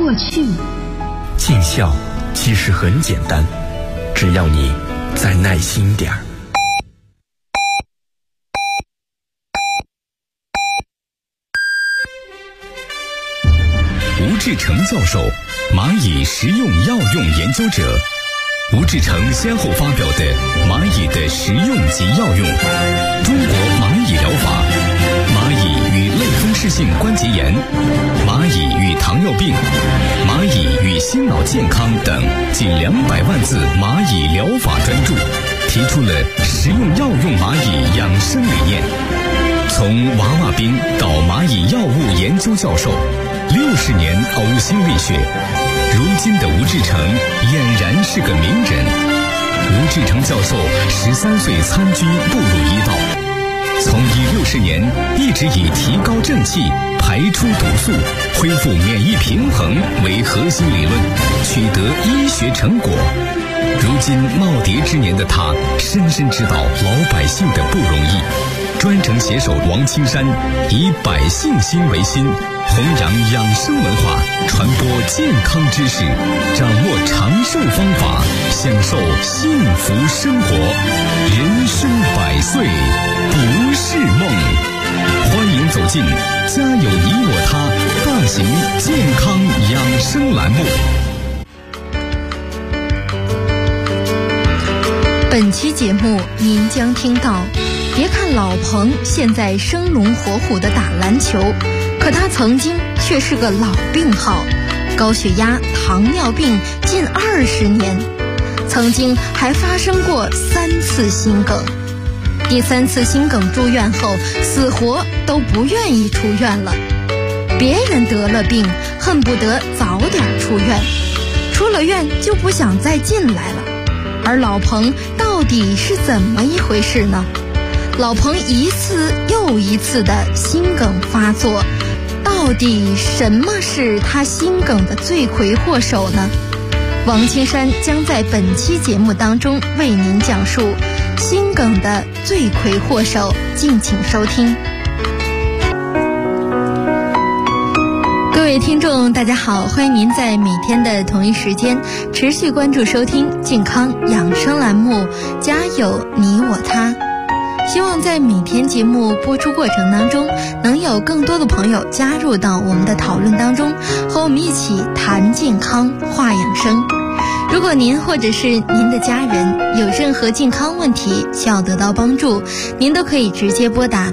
过去。 尽孝其实很简单，只要你再耐心点儿。 吴志成教授，蚂蚁食用药用研究者。吴志成先后发表的《蚂蚁的食用及药用》、《中国蚂蚁疗法》、《蚂蚁与类风湿性关节炎》、《蚂蚁与糖尿病》、《蚂蚁与心脑健康》等近200万字蚂蚁疗法专著，提出了食用药用蚂蚁养生理念。从娃娃兵到蚂蚁药物研究教授，60年呕心沥血，如今的吴志成俨然是个名人。吴志成教授13岁参军步入医道，从医60年一直以提高正气、排出毒素、恢复免疫平衡为核心理论，取得医学成果。如今耄耋之年的他，深深知道老百姓的不容易，专程携手王青山，以百姓心为心，弘扬养生文化，传播健康知识，掌握长寿方法，享受幸福生活。人生100岁不是梦。欢迎走进家有你我他大型健康养生栏目。 本期节目您将听到，别看老彭现在生龙活虎地打篮球，可他曾经却是个老病号，高血压、糖尿病近20年，曾经还发生过3次心梗。第3次心梗住院后，死活都不愿意出院了。别人得了病，恨不得早点出院，出了院就不想再进来了。而老彭到底是怎么一回事呢？老彭一次又一次的心梗发作，到底什么是他心梗的罪魁祸首呢？王青山将在本期节目当中为您讲述心梗的罪魁祸首，敬请收听。各位听众大家好，欢迎您在每天的同一时间持续关注收听健康养生栏目家有你我他。希望在每天节目播出过程当中，能有更多的朋友加入到我们的讨论当中，和我们一起谈健康话养生。如果您或者是您的家人有任何健康问题需要得到帮助，您都可以直接拨打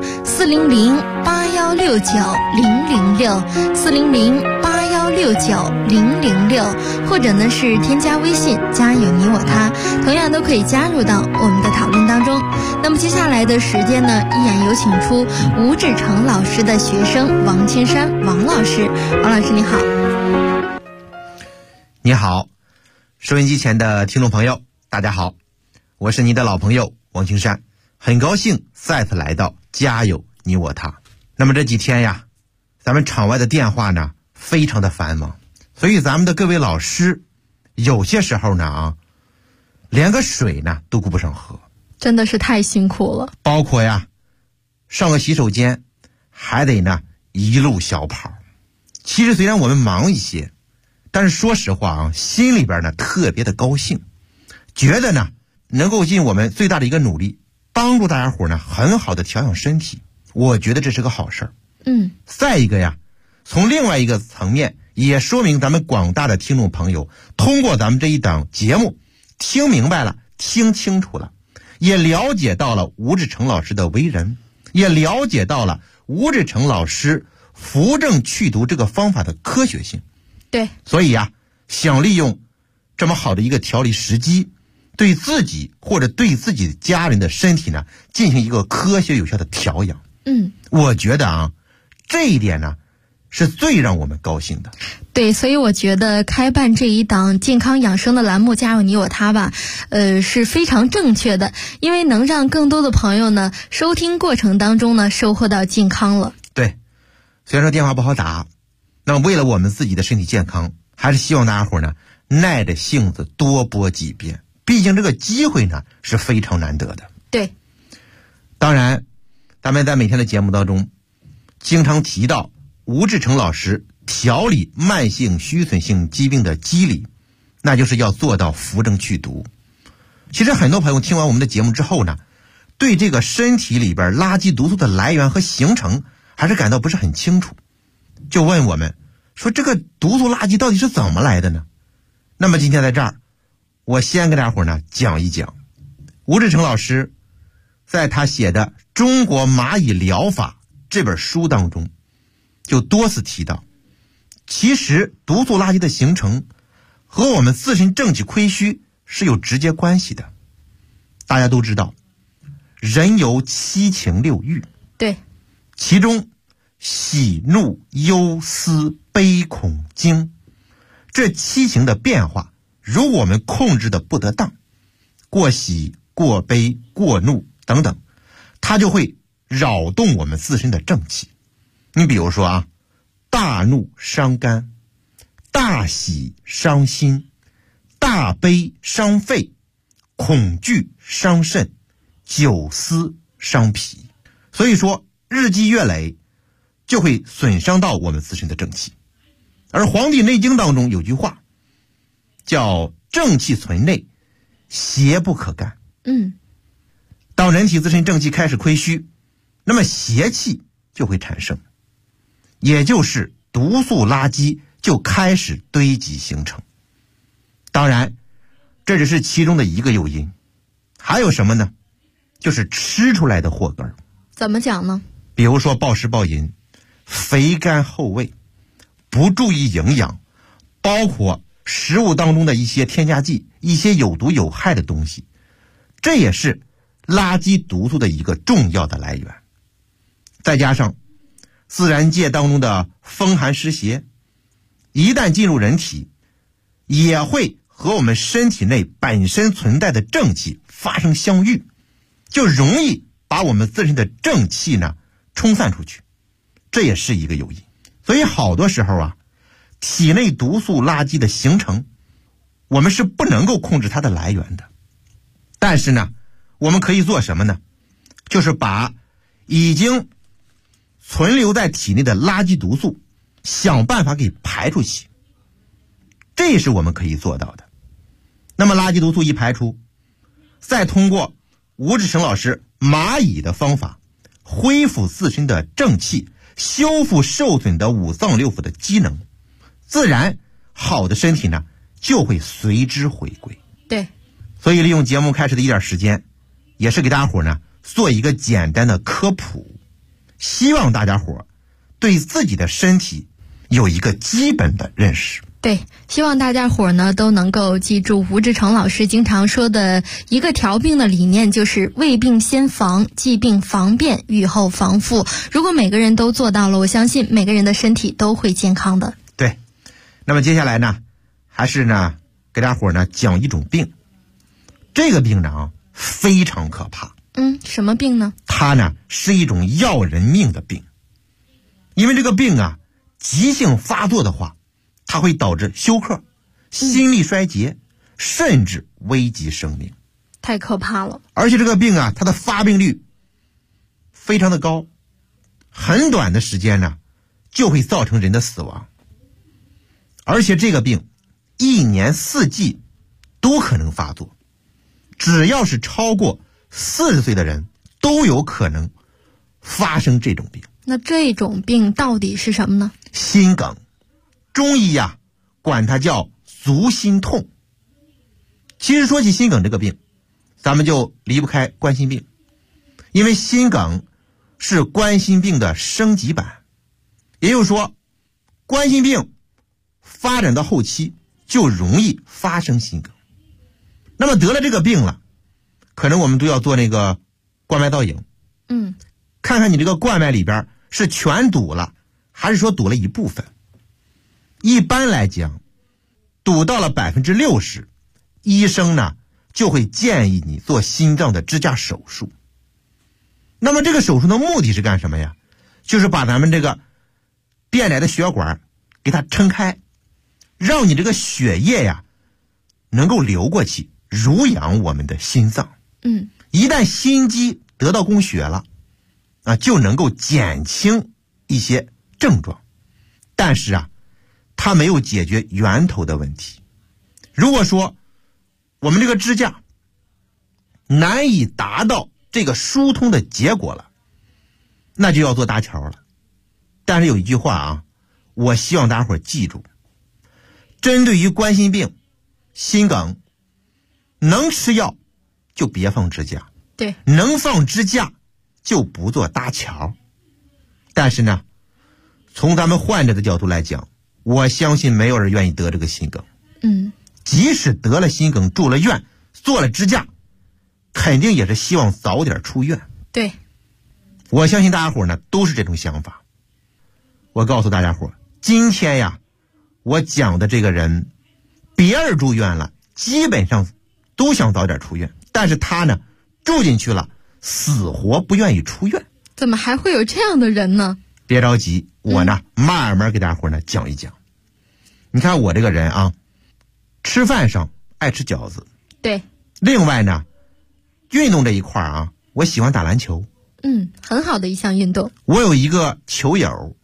400-8169-006，400-8169-006，或者呢是添加微信家有你我他，同样都可以加入到我们的讨论当中。那么接下来的时间呢，依然有请出吴志成老师的学生王青山王老师。王老师你好。 你好，收音机前的听众朋友大家好，我是您的老朋友王青山，很高兴再次来到家有你我他。那么这几天呀，咱们场外的电话呢非常的繁忙，所以咱们的各位老师有些时候呢连个水呢都顾不上喝， 真的是太辛苦了。 包括呀上个洗手间还得呢一路小跑。其实虽然我们忙一些，但是说实话心里边呢特别的高兴，觉得呢能够尽我们最大的一个努力，帮助大家伙呢很好的调养身体，我觉得这是个好事儿。再一个呀，从另外一个层面也说明咱们广大的听众朋友通过咱们这一档节目听明白了，听清楚了，也了解到了吴志成老师的为人，也了解到了吴志成老师扶正祛毒这个方法的科学性。 对， 所以呀，想利用这么好的一个调理时机，对自己或者对自己家人的身体呢进行一个科学有效的调养。我觉得这一点呢是最让我们高兴的。 对，所以我觉得开办这一档健康养生的栏目家有你我他吧，是非常正确的，因为能让更多的朋友呢收听过程当中呢收获到健康了。 对，虽然说电话不好打，那么为了我们自己的身体健康，还是希望大家伙呢耐着性子多播几遍，毕竟这个机会呢是非常难得的。 对， 当然咱们在每天的节目当中经常提到吴志成老师调理慢性虚损性疾病的机理，那就是要做到扶正祛毒。其实很多朋友听完我们的节目之后呢，对这个身体里边垃圾毒素的来源和形成还是感到不是很清楚，就问我们说这个毒素垃圾到底是怎么来的呢？那么今天在这儿，我先跟大伙呢讲一讲吴志成老师在他写的《中国蚂蚁疗法》这本书当中就多次提到，其实毒素垃圾的形成和我们自身正气亏虚是有直接关系的。大家都知道人有七情六欲， 对， 其中喜怒忧思悲恐惊这七情的变化，如果我们控制的不得当，过喜过悲过怒等等，它就会扰动我们自身的正气。你比如说啊，大怒伤肝，大喜伤心，大悲伤肺，恐惧伤肾，久思伤脾。所以说日积月累就会损伤到我们自身的正气。而《黄帝内经》当中有句话叫正气存内，邪不可干。当人体自身正气开始亏虚，那么邪气就会产生，也就是毒素垃圾就开始堆积形成。当然这只是其中的一个诱因，还有什么呢？就是吃出来的祸根。 怎么讲呢？ 比如说暴食暴饮，肥甘厚味，不注意营养，包括食物当中的一些添加剂，一些有毒有害的东西，这也是垃圾毒素的一个重要的来源。再加上自然界当中的风寒湿邪，一旦进入人体，也会和我们身体内本身存在的正气发生相遇，就容易把我们自身的正气呢冲散出去，这也是一个诱因。所以好多时候啊，体内毒素垃圾的形成，我们是不能够控制它的来源的。但是呢，我们可以做什么呢？就是把已经存留在体内的垃圾毒素想办法给排出去，这是我们可以做到的。那么垃圾毒素一排出，再通过吴志成老师蚂蚁的方法恢复自身的正气，修复受损的五脏六腑的机能，自然好的身体呢就会随之回归。 对， 所以利用节目开始的一点时间，也是给大家伙呢做一个简单的科普，希望大家伙对自己的身体有一个基本的认识。 对，希望大家伙呢都能够记住吴志成老师经常说的一个调病的理念，就是未病先防，既病防变，预后防复。如果每个人都做到了，我相信每个人的身体都会健康的。 对，那么接下来呢，还是呢给大家伙呢讲一种病，这个病呢非常可怕。 什么病呢？ 它呢是一种要人命的病，因为这个病啊急性发作的话，它会导致休克、心力衰竭，甚至危及生命。 太可怕了。 而且这个病啊，它的发病率非常的高，很短的时间呢就会造成人的死亡。而且这个病一年四季都可能发作，只要是超过40岁的人都有可能发生这种病。 那这种病到底是什么呢？ 心梗，中医呀管它叫足心痛。其实说起心梗这个病，咱们就离不开冠心病，因为心梗是冠心病的升级版，也就是说冠心病发展到后期就容易发生心梗。那么得了这个病了，可能我们都要做那个冠脉造影，看看你这个冠脉里边是全堵了，还是说堵了一部分。一般来讲，堵到了60%，医生呢就会建议你做心脏的支架手术。那么这个手术的目的是干什么呀？就是把咱们这个变窄的血管给它撑开，让你这个血液呀能够流过去，濡养我们的心脏。一旦心肌得到供血了就能够减轻一些症状。但是它没有解决源头的问题。如果说我们这个支架难以达到这个疏通的结果了，那就要做搭桥了。但是有一句话啊，我希望大家伙记住，针对于冠心病、心梗，能吃药就别放支架， 对， 能放支架就不做搭桥。但是呢，从咱们患者的角度来讲，我相信没有人愿意得这个心梗。即使得了心梗住了院做了支架，肯定也是希望早点出院。 对， 我相信大家伙呢都是这种想法。我告诉大家伙，今天呀，我讲的这个人别人住院了，基本上都想早点出院，但是他呢住进去了，死活不愿意出院。 怎么还会有这样的人呢？ 别着急，我呢慢慢给大家伙呢讲一讲。你看我这个人啊，吃饭上爱吃饺子， 对， 另外呢运动这一块啊，我喜欢打篮球。 很好的一项运动。 我有一个球友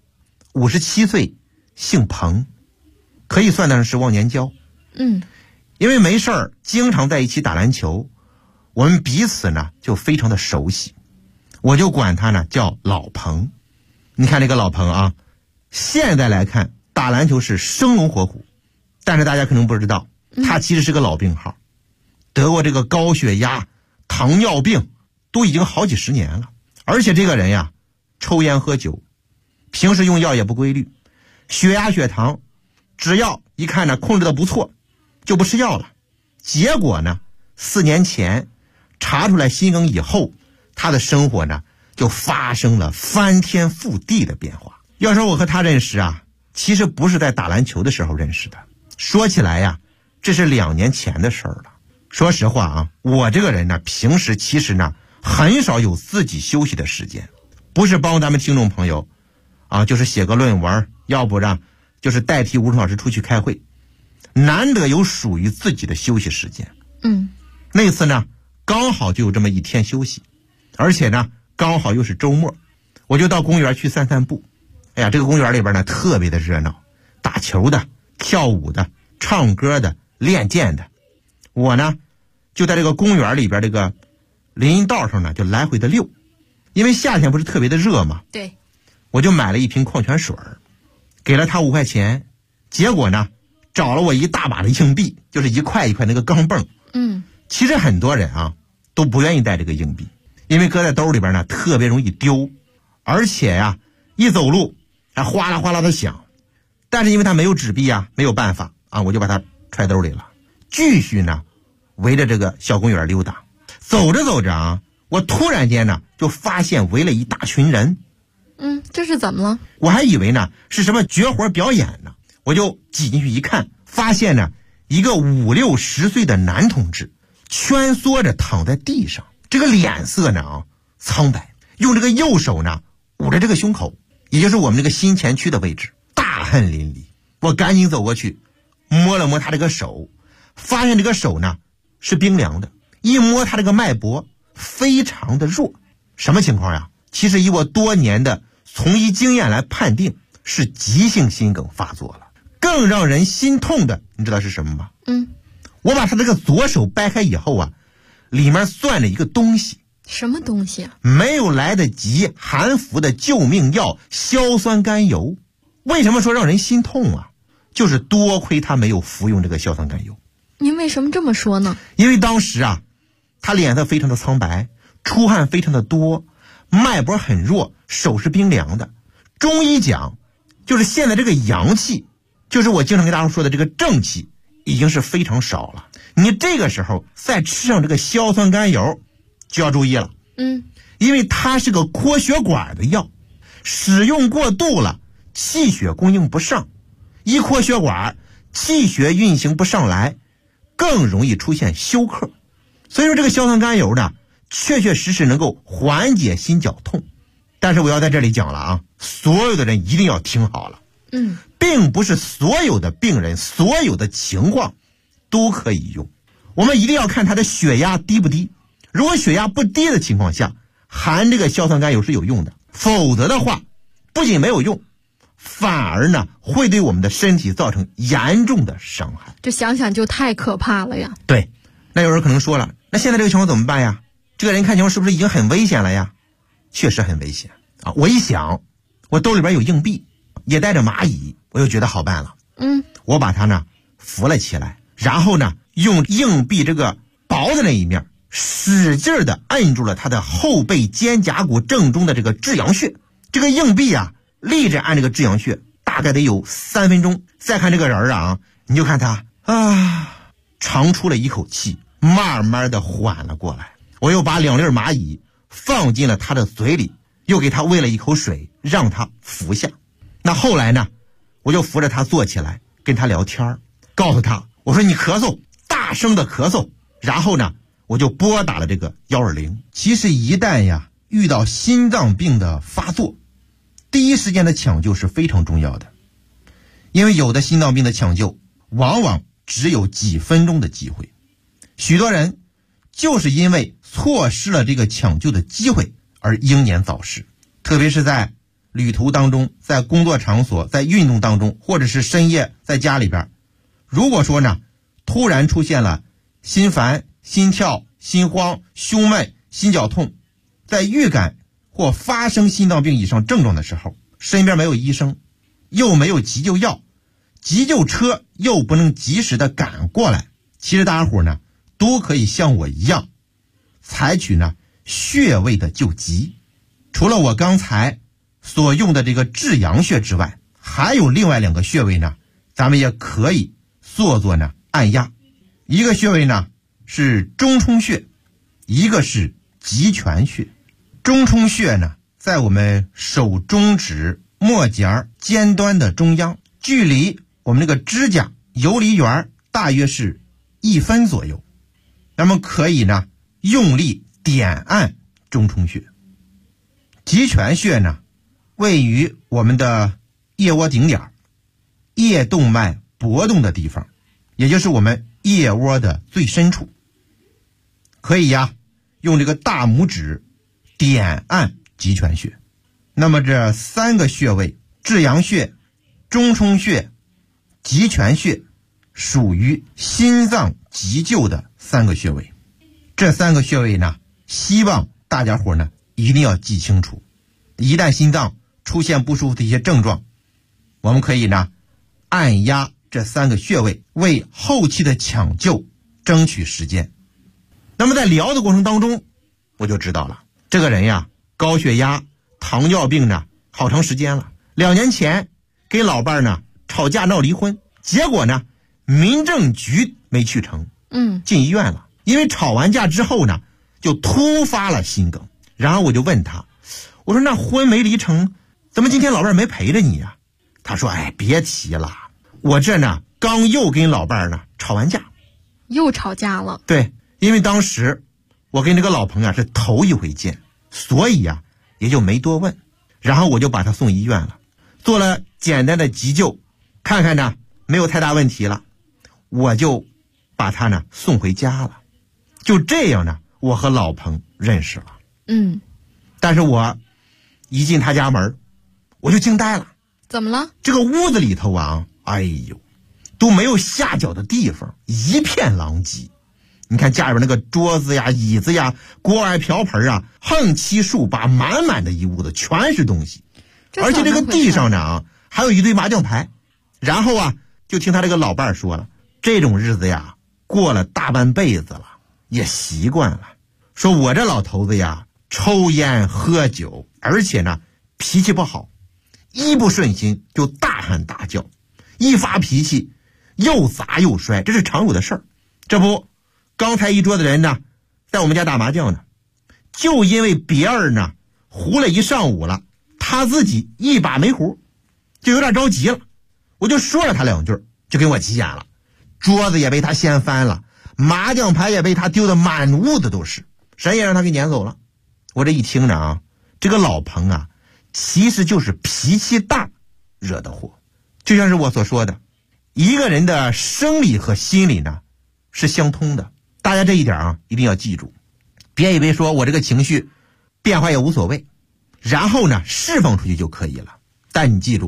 57岁，姓彭，可以算得上是忘年交。因为没事儿经常在一起打篮球，我们彼此呢就非常的熟悉，我就管他呢叫老彭。你看这个老彭啊，现在来看打篮球是生龙活虎，但是大家可能不知道，他其实是个老病号，得过这个高血压、糖尿病，都已经好几十年了。而且这个人呀，抽烟喝酒，平时用药也不规律，血压血糖只要一看呢控制的不错，就不吃药了。结果呢4年前查出来心梗以后，他的生活呢就发生了翻天覆地的变化。要说我和他认识啊，其实不是在打篮球的时候认识的，说起来呀，这是2年前的事儿了。说实话啊，我这个人呢平时其实呢很少有自己休息的时间，不是帮咱们听众朋友啊，就是写个论文，要不然就是代替吴老师出去开会，难得有属于自己的休息时间。那次呢刚好就有这么一天休息，而且呢刚好又是周末，我就到公园去散散步。哎呀，这个公园里边呢特别的热闹，打球的、跳舞的、唱歌的、练剑的。我呢就在这个公园里边这个林道上呢就来回的溜，因为夏天不是特别的热嘛。 对， 我就买了一瓶矿泉水，给了他5块钱，结果呢找了我一大把的硬币，就是1块1块那个钢镚。其实很多人啊都不愿意带这个硬币，因为搁在兜里边呢特别容易丢，而且呀一走路还哗啦哗啦的响。但是因为他没有纸币啊，没有办法啊，我就把它揣兜里了，继续呢围着这个小公园溜达。走着走着啊，我突然间呢就发现围了一大群人。 这是怎么了？ 我还以为呢是什么绝活表演呢，我就挤进去一看，发现呢一个5、60岁的男同志蜷缩着躺在地上，这个脸色呢苍白，用这个右手呢捂着这个胸口，也就是我们这个心前区的位置，大汗淋漓。我赶紧走过去摸了摸他这个手，发现这个手呢是冰凉的，一摸他这个脉搏非常的弱。什么情况呀？其实以我多年的从医经验来判定，是急性心梗发作了。更让人心痛的你知道是什么吗？我把他这个左手掰开以后啊，里面攥着一个东西。 什么东西啊？ 没有来得及含服的救命药硝酸甘油。为什么说让人心痛啊？就是多亏他没有服用这个硝酸甘油。 您为什么这么说呢？ 因为当时啊他脸色非常的苍白，出汗非常的多，脉搏很弱，手是冰凉的。中医讲就是现在这个阳气，就是我经常跟大家说的这个正气已经是非常少了，你这个时候再吃上这个硝酸甘油就要注意了。因为它是个扩血管的药，使用过度了气血供应不上，一扩血管气血运行不上来，更容易出现休克。所以说这个硝酸甘油呢确确实实能够缓解心绞痛。但是我要在这里讲了啊，所有的人一定要听好了，并不是所有的病人所有的情况都可以用，我们一定要看他的血压低不低。如果血压不低的情况下，含这个硝酸甘油是有用的，否则的话不仅没有用， 反而呢会对我们的身体造成严重的伤害。 这想想就太可怕了呀。 对，那有人可能说了，那现在这个情况怎么办呀？这个人看情况是不是已经很危险了呀？确实很危险啊！我一想，我兜里边有硬币，也带着蚂蚁，我就觉得好办了。我把它呢扶了起来，然后呢用硬币这个薄的那一面使劲的摁住了他的后背肩胛骨正中的这个至阳穴。这个硬币啊立着按这个至阳穴大概得有3分钟。再看这个人啊，你就看他长出了一口气，慢慢的缓了过来。我又把2粒蚂蚁放进了他的嘴里，又给他喂了一口水，让他服下。那后来呢，我就扶着他坐起来跟他聊天，告诉他，我说你咳嗽，大声的咳嗽。然后呢我就拨打了这个120。其实一旦呀遇到心脏病的发作，第一时间的抢救是非常重要的。因为有的心脏病的抢救往往只有几分钟的机会，许多人就是因为错失了这个抢救的机会而英年早逝。特别是在旅途当中，在工作场所，在运动当中，或者是深夜在家里边，如果说呢突然出现了心烦、心跳、心慌、胸闷、心绞痛，在预感或发生心脏病以上症状的时候，身边没有医生，又没有急救药，急救车又不能及时的赶过来，其实大家伙呢都可以像我一样采取呢穴位的救急。除了我刚才所用的这个至阳穴之外，还有另外2个穴位呢，咱们也可以做呢按压。一个穴位呢是中冲穴，一个是极泉穴。中冲穴呢在我们手中指末节尖端的中央，距离我们这个指甲游离缘大约是1分左右。那么可以呢用力点按中冲穴。极泉穴呢位于我们的腋窝顶点，腋动脉搏动的地方，也就是我们腋窝的最深处。可以呀用这个大拇指点按极泉穴。那么这3个穴位，至阳穴、中冲穴、极泉穴，属于心脏急救的3个穴位。这3个穴位呢，希望大家伙呢一定要记清楚。一旦心脏出现不舒服的一些症状，我们可以呢按压这3个穴位，为后期的抢救争取时间。那么在聊的过程当中，我就知道了，这个人呀高血压、糖尿病呢好长时间了。2年前跟老伴呢吵架闹离婚，结果呢民政局没去成，进医院了。因为吵完架之后呢就突发了心梗。然后我就问他，我说那婚没离成，怎么今天老伴没陪着你呀？他说别提了，我这呢刚又跟老伴呢吵完架。 又吵架了？对， 因为当时我跟这个老朋友是头一回见，所以呀也就没多问。然后我就把他送医院了，做了简单的急救，看看呢没有太大问题了，我就把他呢送回家了。就这样呢我和老彭认识了。但是我一进他家门我就惊呆了。 怎么了？这个屋子里头啊，都没有下脚的地方，一片狼藉。你看家里边那个桌子呀、椅子呀、锅碗瓢盆啊，横七竖八，满满的一屋子，全是东西。而且这个地上呢还有一堆麻将牌。然后就听他这个老伴说了，这种日子呀过了大半辈子了，也习惯了。说我这老头子呀抽烟喝酒，而且呢脾气不好，一不顺心就大喊大叫，一发脾气又砸又摔，这是常有的事儿。这不刚才一桌子人呢在我们家打麻将呢，就因为别人呢胡了一上午了，他自己一把没胡，就有点着急了。我就说了他2句，就跟我急眼了。桌子也被他掀翻了，麻将牌也被他丢得满屋子都是，谁也让他给撵走了。我这一听着这个老彭其实就是脾气大惹的祸。就像是我所说的，一个人的生理和心理呢是相通的，大家这一点一定要记住。别以为说我这个情绪变化也无所谓，然后呢释放出去就可以了。但你记住，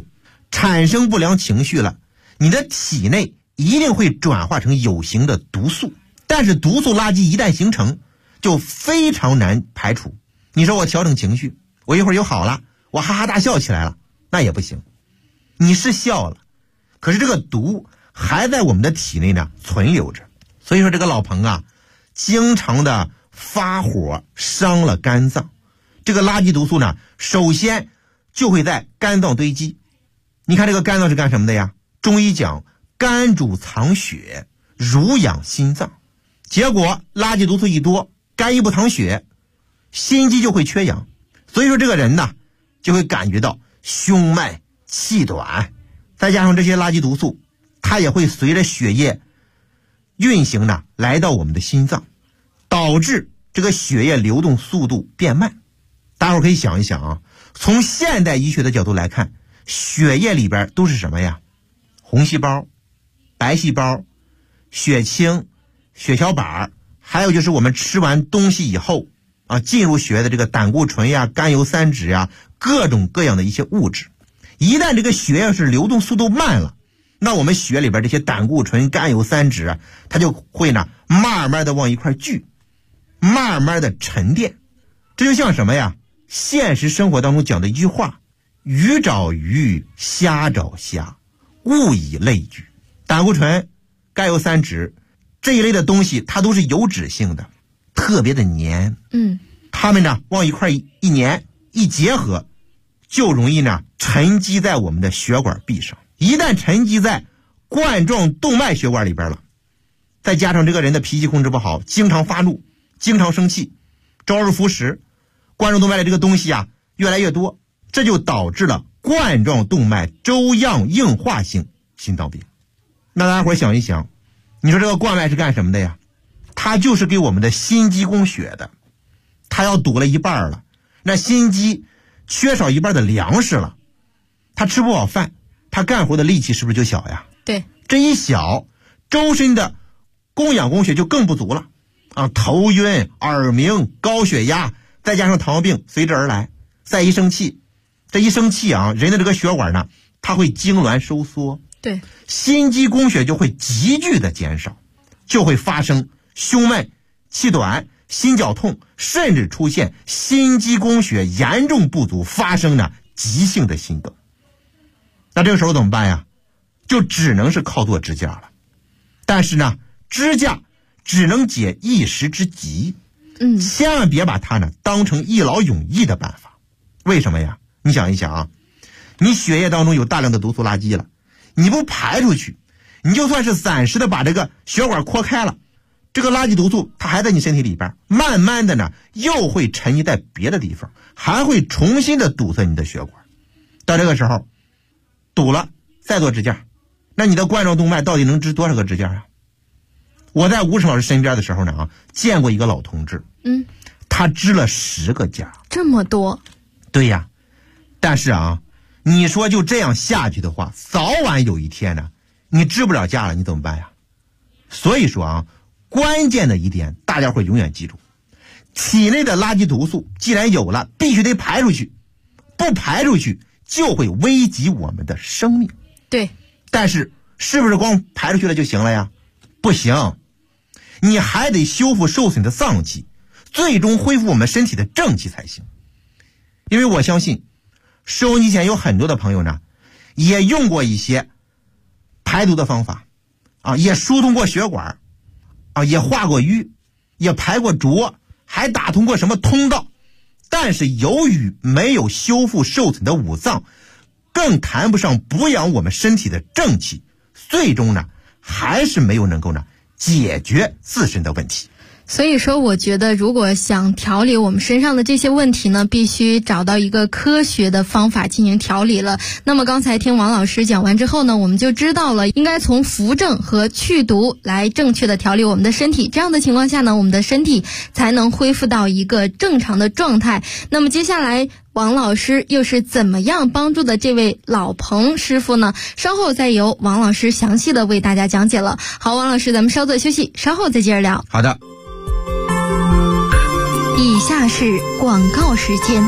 产生不良情绪了，你的体内一定会转化成有形的毒素，但是毒素垃圾一旦形成，就非常难排除。你说我调整情绪，我一会儿就好了，我哈哈大笑起来了，那也不行。你是笑了，可是这个毒还在我们的体内呢存留着。所以说这个老彭啊，经常的发火伤了肝脏，这个垃圾毒素呢，首先就会在肝脏堆积。你看这个肝脏是干什么的呀？中医讲肝主藏血，濡养心脏。结果垃圾毒素一多，肝一不藏血，心肌就会缺氧，所以说这个人呢就会感觉到胸脉气短，再加上这些垃圾毒素，它也会随着血液运行呢来到我们的心脏，导致这个血液流动速度变慢。大伙儿可以想一想啊，从现代医学的角度来看，血液里边都是什么呀？红细胞、白细胞、血清、血小板，还有就是我们吃完东西以后啊，进入血液的这个胆固醇呀、甘油三酯呀，各种各样的一些物质。一旦这个血液是流动速度慢了，那我们血里边这些胆固醇、甘油三酯啊，它就会呢慢慢的往一块聚，慢慢的沉淀。这就像什么呀？现实生活当中讲的一句话，鱼找鱼，虾找虾，物以类聚。胆固醇、甘油三酯这一类的东西，它都是油脂性的，特别的黏。它们呢往一块一粘一结合，就容易呢沉积在我们的血管壁上。一旦沉积在冠状动脉血管里边了，再加上这个人的脾气控制不好，经常发怒，经常生气，周而复始，冠状动脉的这个东西啊越来越多，这就导致了冠状动脉粥样硬化性心脏病。那大家伙想一想，你说这个冠脉是干什么的呀？它就是给我们的心肌供血的，它要堵了一半了，那心肌缺少一半的粮食了，它吃不饱饭，它干活的力气是不是就小呀？ 对， 这一小，周身的供氧供血就更不足了啊，头晕、耳鸣、高血压，再加上糖尿病随之而来。再一生气，这一生气啊，人的这个血管呢，它会痉挛收缩， 对， 心肌供血就会急剧的减少，就会发生胸闷、气短、心绞痛，甚至出现心肌供血严重不足，发生呢急性的心梗。那这个时候怎么办呀？就只能是靠做支架了。但是呢，支架只能解一时之急，千万别把它呢当成一劳永逸的办法。为什么呀？你想一想啊，你血液当中有大量的毒素垃圾了，你不排出去，你就算是暂时的把这个血管扩开了，这个垃圾毒素它还在你身体里边，慢慢的呢又会沉积在别的地方，还会重新的堵塞你的血管。到这个时候堵了再做支架，那你的冠状动脉到底能支多少个支架啊？我在吴成老师身边的时候呢见过一个老同志，他支了10个架。 这么多？ 对呀，但是啊，你说就这样下去的话，早晚有一天呢，你支不了架了，你怎么办呀？所以说啊，关键的一点，大家会永远记住，体内的垃圾毒素既然有了，必须得排出去，不排出去就会危及我们的生命。 对， 但是是不是光排出去了就行了呀？不行，你还得修复受损的脏器，最终恢复我们身体的正气才行。因为我相信收音机前有很多的朋友呢，也用过一些排毒的方法啊，也疏通过血管啊，也化过瘀，也排过浊，还打通过什么通道，但是由于没有修复受损的五脏，更谈不上补养我们身体的正气，最终呢还是没有能够呢解决自身的问题。 所以说我觉得如果想调理我们身上的这些问题呢，必须找到一个科学的方法进行调理了。那么刚才听王老师讲完之后呢，我们就知道了应该从扶正和去毒来正确的调理我们的身体，这样的情况下呢，我们的身体才能恢复到一个正常的状态。那么接下来王老师又是怎么样帮助的这位老彭师傅呢？稍后再由王老师详细的为大家讲解了。好，王老师，咱们稍作休息，稍后再接着聊。 好的。 以下是广告时间。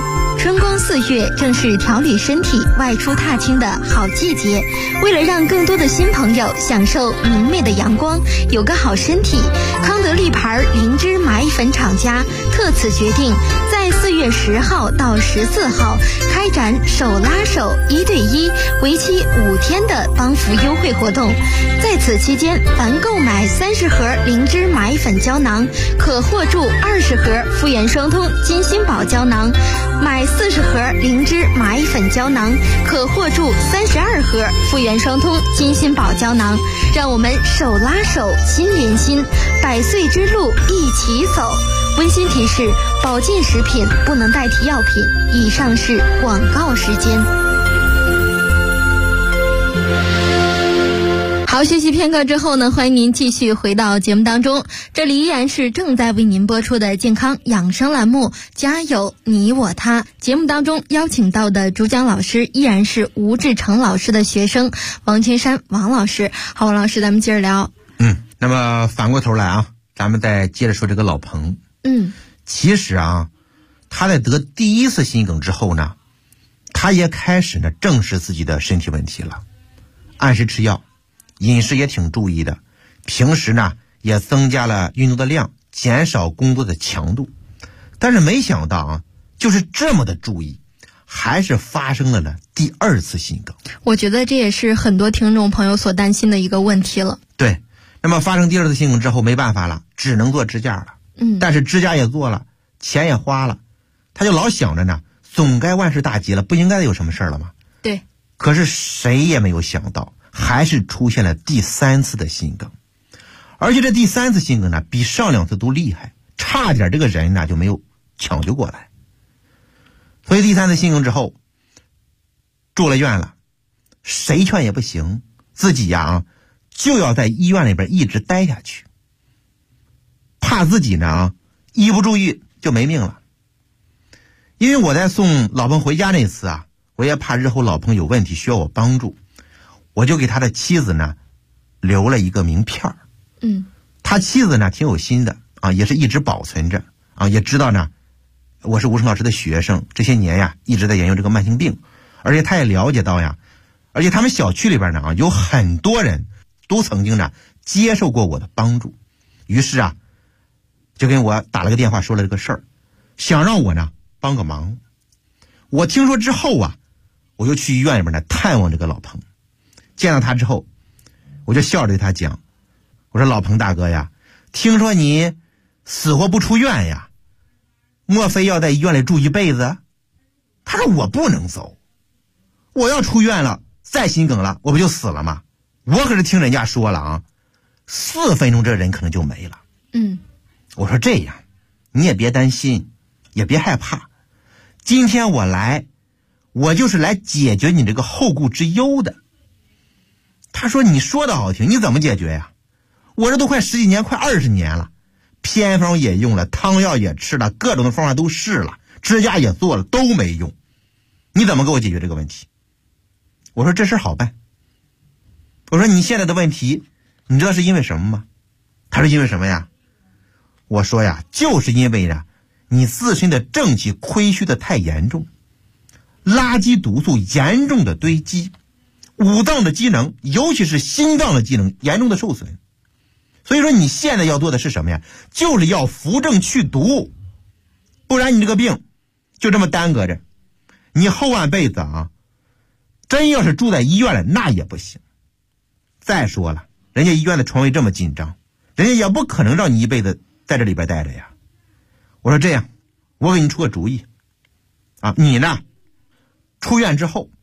春光4月正是调理身体、外出踏青的好季节。为了让更多的新朋友享受明媚的阳光，有个好身体，康德利牌灵芝麻衣粉厂家特此决定，在4月10号到14号开展手拉手1对1为期5天的帮扶优惠活动。在此期间，凡购买30盒灵芝麻衣粉胶囊，可获助20盒复原双通金星宝胶囊；买40盒灵芝麻衣粉胶囊，可获助32盒复原双通金星宝胶囊。让我们手拉手，心连心，100岁之路一起走。温馨提示：保健食品不能代替药品。以上是广告时间。好，休息片刻之后呢，欢迎您继续回到节目当中。这里依然是正在为您播出的健康养生栏目《家有你我他》。节目当中邀请到的主讲老师依然是吴志成老师的学生王群山王老师。好，王老师，咱们接着聊。 那么反过头来啊，咱们再接着说这个老彭。其实啊，他在得第一次心梗之后呢，他也开始呢正视自己的身体问题了，按时吃药，饮食也挺注意的，平时呢也增加了运动的量，减少工作的强度。但是没想到啊，就是这么的注意，还是发生了呢第2次心梗。 我觉得这也是很多听众朋友所担心的一个问题了。 对，那么发生第2次心梗之后没办法了，只能做支架了。但是支架也做了，钱也花了，他就老想着呢，总该万事大吉了，不应该有什么事了吗？ 对。 可是谁也没有想到，还是出现了第3次的心梗。而且这第3次心梗呢，比上2次都厉害，差点这个人呢就没有抢救过来。所以第3次心梗之后住了院了，谁劝也不行，自己呀就要在医院里边一直待下去，怕自己呢一不注意就没命了。因为我在送老彭回家那次啊，我也怕日后老彭有问题需要我帮助，我就给他的妻子呢留了一个名片。他妻子呢挺有心的啊，也是一直保存着啊，也知道呢我是吴成老师的学生，这些年呀一直在研究这个慢性病，而且他也了解到呀，而且他们小区里边呢有很多人都曾经呢接受过我的帮助，于是啊就跟我打了个电话说了这个事儿，想让我呢帮个忙。我听说之后啊，我就去医院里边呢探望这个老彭。见到他之后，我就笑着对他讲，我说老彭大哥呀，听说你死活不出院呀，莫非要在医院里住一辈子？他说我不能走，我要出院了再心梗了我不就死了吗？我可是听人家说了啊，4分钟这人可能就没了。我说这样你也别担心，也别害怕，今天我来，我就是来解决你这个后顾之忧的。他说你说的好听，你怎么解决呀？我这都快10几年，快20年了，偏方也用了，汤药也吃了，各种的方法都试了，支架也做了，都没用，你怎么给我解决这个问题？我说这事好办。我说你现在的问题你知道是因为什么吗？他说因为什么呀？我说呀，就是因为呢你自身的正气亏虚的太严重，垃圾毒素严重的堆积，五脏的机能尤其是心脏的机能严重的受损。所以说你现在要做的是什么呀？就是要扶正去毒，不然你这个病就这么耽搁着，你后半辈子啊真要是住在医院了那也不行。再说了，人家医院的床位这么紧张，人家也不可能让你一辈子在这里边待着呀。我说这样，我给你出个主意啊，你呢出院之后